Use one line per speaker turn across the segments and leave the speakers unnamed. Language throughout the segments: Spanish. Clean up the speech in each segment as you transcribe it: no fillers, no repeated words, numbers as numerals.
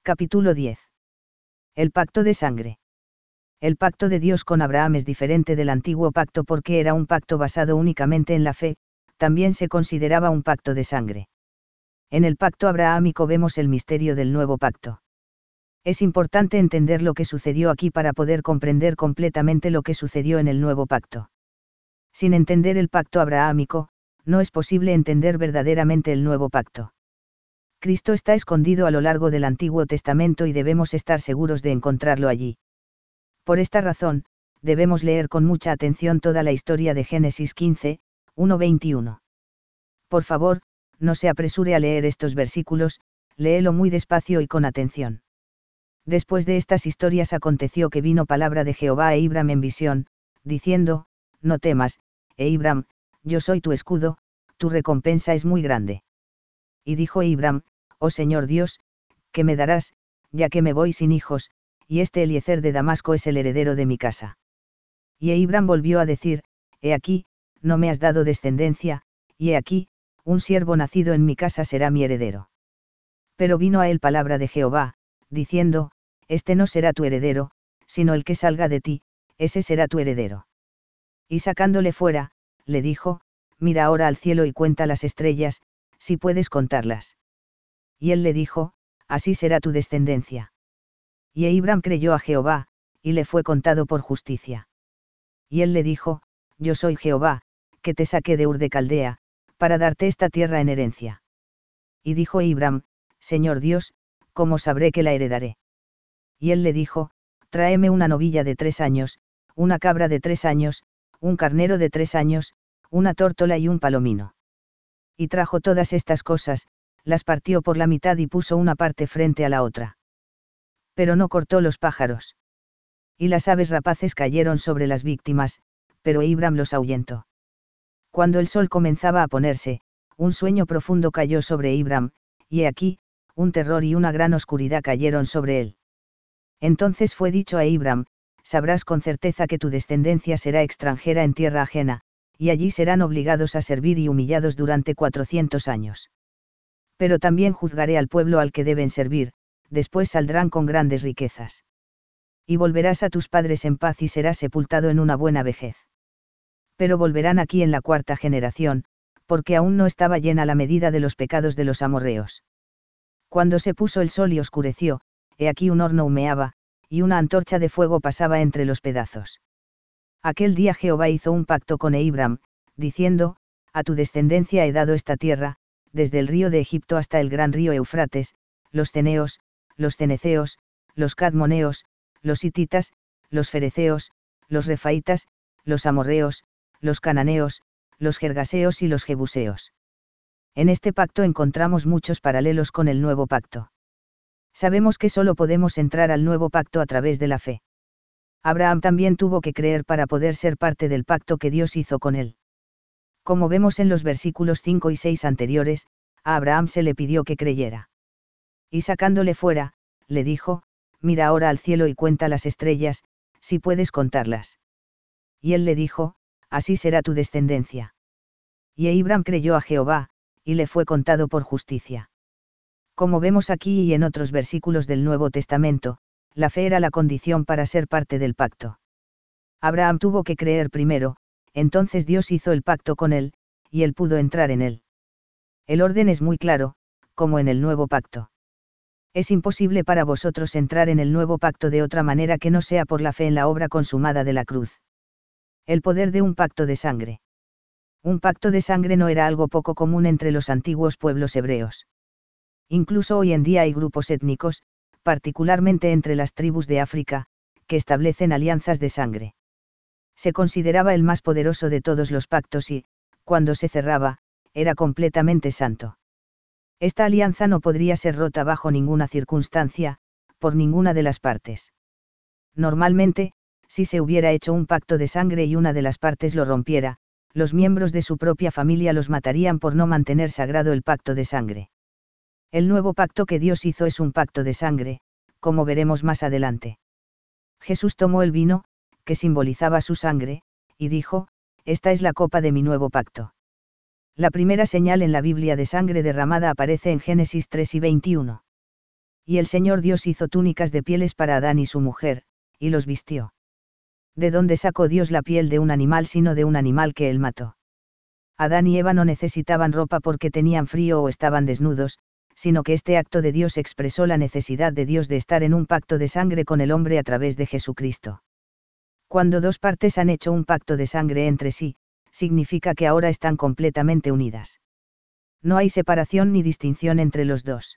Capítulo 10. El pacto de sangre. El pacto de Dios con Abraham es diferente del antiguo pacto porque era un pacto basado únicamente en la fe, también se consideraba un pacto de sangre. En el pacto abrahámico vemos el misterio del nuevo pacto. Es importante entender lo que sucedió aquí para poder comprender completamente lo que sucedió en el nuevo pacto. Sin entender el pacto abrahámico, no es posible entender verdaderamente el nuevo pacto. Cristo está escondido a lo largo del Antiguo Testamento y debemos estar seguros de encontrarlo allí. Por esta razón, debemos leer con mucha atención toda la historia de Génesis 15, 1-21. Por favor, no se apresure a leer estos versículos, léelo muy despacio y con atención. Después de estas historias aconteció que vino palabra de Jehová a Abram en visión, diciendo, no temas, Abram, yo soy tu escudo, tu recompensa es muy grande. Y dijo Abram, oh Señor Dios, ¿qué me darás, ya que me voy sin hijos, y este Eliezer de Damasco es el heredero de mi casa? Y Abram volvió a decir, he aquí, no me has dado descendencia, y he aquí, un siervo nacido en mi casa será mi heredero. Pero vino a él palabra de Jehová, diciendo, este no será tu heredero, sino el que salga de ti, ese será tu heredero. Y sacándole fuera, le dijo, mira ahora al cielo y cuenta las estrellas, si puedes contarlas. Y él le dijo, así será tu descendencia. Y Abram creyó a Jehová, y le fue contado por justicia. Y él le dijo, yo soy Jehová, que te saqué de Ur de Caldea, para darte esta tierra en herencia. Y dijo Abram, Señor Dios, ¿cómo sabré que la heredaré? Y él le dijo, tráeme una novilla de 3 años, una cabra de 3 años, un carnero de 3 años, una tórtola y un palomino. Y trajo todas estas cosas, las partió por la mitad y puso una parte frente a la otra. Pero no cortó los pájaros. Y las aves rapaces cayeron sobre las víctimas, pero Abram los ahuyentó. Cuando el sol comenzaba a ponerse, un sueño profundo cayó sobre Abram, y he aquí, un terror y una gran oscuridad cayeron sobre él. Entonces fue dicho a Abram, sabrás con certeza que tu descendencia será extranjera en tierra ajena, y allí serán obligados a servir y humillados durante 400 años. Pero también juzgaré al pueblo al que deben servir, después saldrán con grandes riquezas. Y volverás a tus padres en paz y serás sepultado en una buena vejez. Pero volverán aquí en la 4ª generación, porque aún no estaba llena la medida de los pecados de los amorreos. Cuando se puso el sol y oscureció, he aquí un horno humeaba, y una antorcha de fuego pasaba entre los pedazos. Aquel día Jehová hizo un pacto con Abram, diciendo, a tu descendencia he dado esta tierra, desde el río de Egipto hasta el gran río Eufrates, los ceneos, los ceneceos, los cadmoneos, los hititas, los fereceos, los refaitas, los amorreos, los cananeos, los gergaseos y los jebuseos. En este pacto encontramos muchos paralelos con el nuevo pacto. Sabemos que solo podemos entrar al nuevo pacto a través de la fe. Abraham también tuvo que creer para poder ser parte del pacto que Dios hizo con él. Como vemos en los versículos 5 y 6 anteriores, a Abraham se le pidió que creyera. Y sacándole fuera, le dijo, mira ahora al cielo y cuenta las estrellas, si puedes contarlas. Y él le dijo, así será tu descendencia. Y Abram creyó a Jehová, y le fue contado por justicia. Como vemos aquí y en otros versículos del Nuevo Testamento, la fe era la condición para ser parte del pacto. Abraham tuvo que creer primero, entonces Dios hizo el pacto con él, y él pudo entrar en él. El orden es muy claro, como en el nuevo pacto. Es imposible para vosotros entrar en el nuevo pacto de otra manera que no sea por la fe en la obra consumada de la cruz. El poder de un pacto de sangre. Un pacto de sangre no era algo poco común entre los antiguos pueblos hebreos. Incluso hoy en día hay grupos étnicos, particularmente entre las tribus de África, que establecen alianzas de sangre. Se consideraba el más poderoso de todos los pactos y, cuando se cerraba, era completamente santo. Esta alianza no podría ser rota bajo ninguna circunstancia, por ninguna de las partes. Normalmente, si se hubiera hecho un pacto de sangre y una de las partes lo rompiera, los miembros de su propia familia los matarían por no mantener sagrado el pacto de sangre. El nuevo pacto que Dios hizo es un pacto de sangre, como veremos más adelante. Jesús tomó el vino, que simbolizaba su sangre, y dijo, esta es la copa de mi nuevo pacto. La primera señal en la Biblia de sangre derramada aparece en Génesis 3 y 21. Y el Señor Dios hizo túnicas de pieles para Adán y su mujer, y los vistió. ¿De dónde sacó Dios la piel de un animal sino de un animal que él mató? Adán y Eva no necesitaban ropa porque tenían frío o estaban desnudos, sino que este acto de Dios expresó la necesidad de Dios de estar en un pacto de sangre con el hombre a través de Jesucristo. Cuando dos partes han hecho un pacto de sangre entre sí, significa que ahora están completamente unidas. No hay separación ni distinción entre los dos.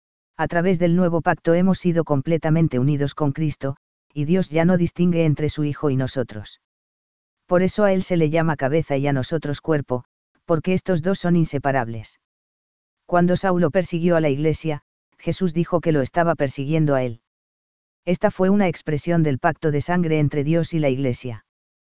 A través del nuevo pacto hemos sido completamente unidos con Cristo, y Dios ya no distingue entre su Hijo y nosotros. Por eso a Él se le llama cabeza y a nosotros cuerpo, porque estos dos son inseparables. Cuando Saulo persiguió a la Iglesia, Jesús dijo que lo estaba persiguiendo a él. Esta fue una expresión del pacto de sangre entre Dios y la Iglesia.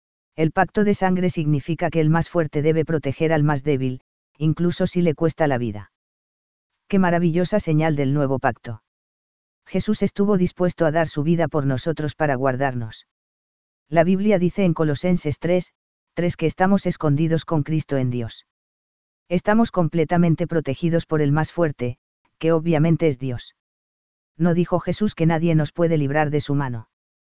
El pacto de sangre significa que el más fuerte debe proteger al más débil, incluso si le cuesta la vida. ¡Qué maravillosa señal del nuevo pacto! Jesús estuvo dispuesto a dar su vida por nosotros para guardarnos. La Biblia dice en Colosenses 3:3 que estamos escondidos con Cristo en Dios. Estamos completamente protegidos por el más fuerte, que obviamente es Dios. No dijo Jesús que nadie nos puede librar de su mano.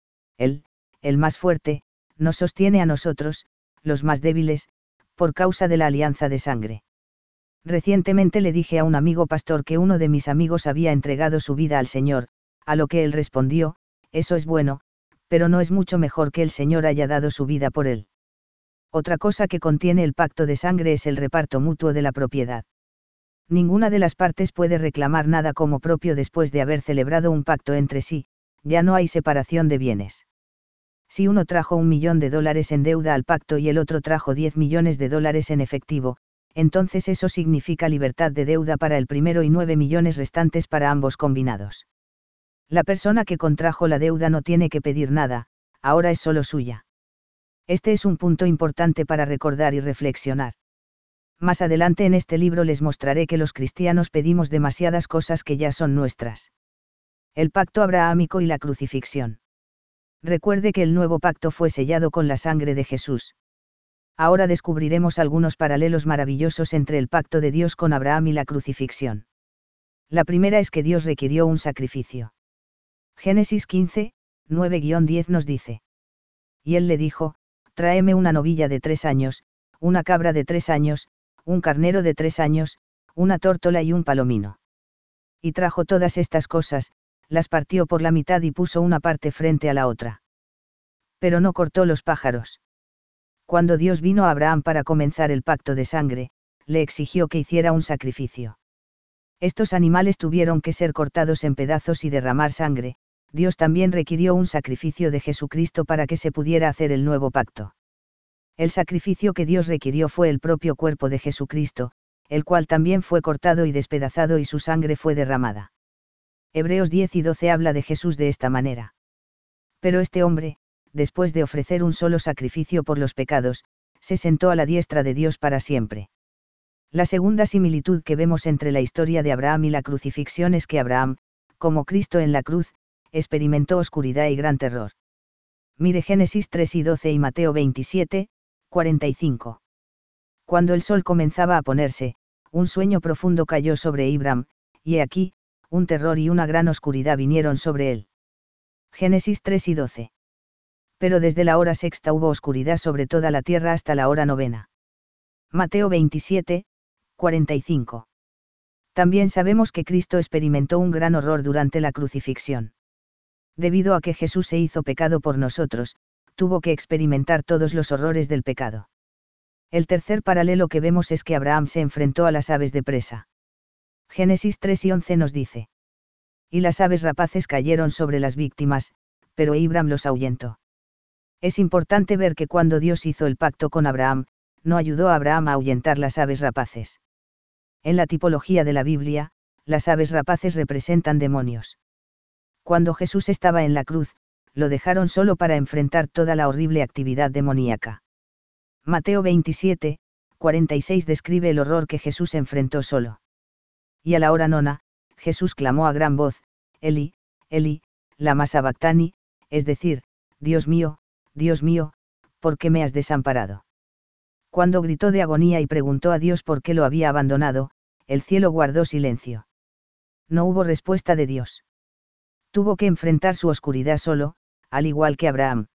Él, el más fuerte, nos sostiene a nosotros, los más débiles, por causa de la alianza de sangre. Recientemente le dije a un amigo pastor que uno de mis amigos había entregado su vida al Señor, a lo que él respondió, eso es bueno, pero no es mucho mejor que el Señor haya dado su vida por él. Otra cosa que contiene el pacto de sangre es el reparto mutuo de la propiedad. Ninguna de las partes puede reclamar nada como propio después de haber celebrado un pacto entre sí, ya no hay separación de bienes. Si uno trajo $1 millón en deuda al pacto y el otro trajo $10 millones en efectivo, entonces eso significa libertad de deuda para el primero y 9 millones restantes para ambos combinados. La persona que contrajo la deuda no tiene que pedir nada, ahora es solo suya. Este es un punto importante para recordar y reflexionar. Más adelante en este libro les mostraré que los cristianos pedimos demasiadas cosas que ya son nuestras. El pacto abrahámico y la crucifixión. Recuerde que el nuevo pacto fue sellado con la sangre de Jesús. Ahora descubriremos algunos paralelos maravillosos entre el pacto de Dios con Abraham y la crucifixión. La primera es que Dios requirió un sacrificio. Génesis 15, 9-10 nos dice. Y él le dijo, tráeme una novilla de 3 años, una cabra de 3 años, un carnero de 3 años, una tórtola y un palomino. Y trajo todas estas cosas, las partió por la mitad y puso una parte frente a la otra. Pero no cortó los pájaros. Cuando Dios vino a Abraham para comenzar el pacto de sangre, le exigió que hiciera un sacrificio. Estos animales tuvieron que ser cortados en pedazos y derramar sangre. Dios también requirió un sacrificio de Jesucristo para que se pudiera hacer el nuevo pacto. El sacrificio que Dios requirió fue el propio cuerpo de Jesucristo, el cual también fue cortado y despedazado y su sangre fue derramada. Hebreos 10:12 habla de Jesús de esta manera. Pero este hombre, después de ofrecer un solo sacrificio por los pecados, se sentó a la diestra de Dios para siempre. La segunda similitud que vemos entre la historia de Abraham y la crucifixión es que Abraham, como Cristo en la cruz, experimentó oscuridad y gran terror. Mire Génesis 3:12 y Mateo 27:45. Cuando el sol comenzaba a ponerse, un sueño profundo cayó sobre Abraham, y he aquí, un terror y una gran oscuridad vinieron sobre él. Génesis 3:12. Pero desde la hora sexta hubo oscuridad sobre toda la tierra hasta la hora novena. Mateo 27:45. También sabemos que Cristo experimentó un gran horror durante la crucifixión. Debido a que Jesús se hizo pecado por nosotros, tuvo que experimentar todos los horrores del pecado. El tercer paralelo que vemos es que Abraham se enfrentó a las aves de presa. Génesis 3:11 nos dice. Y las aves rapaces cayeron sobre las víctimas, pero Abraham los ahuyentó. Es importante ver que cuando Dios hizo el pacto con Abraham, no ayudó a Abraham a ahuyentar las aves rapaces. En la tipología de la Biblia, las aves rapaces representan demonios. Cuando Jesús estaba en la cruz, lo dejaron solo para enfrentar toda la horrible actividad demoníaca. Mateo 27:46 describe el horror que Jesús enfrentó solo. Y a la hora nona, Jesús clamó a gran voz, Eli, Eli, lama sabactani, es decir, Dios mío, ¿por qué me has desamparado? Cuando gritó de agonía y preguntó a Dios por qué lo había abandonado, el cielo guardó silencio. No hubo respuesta de Dios. Tuvo que enfrentar su oscuridad solo, al igual que Abraham.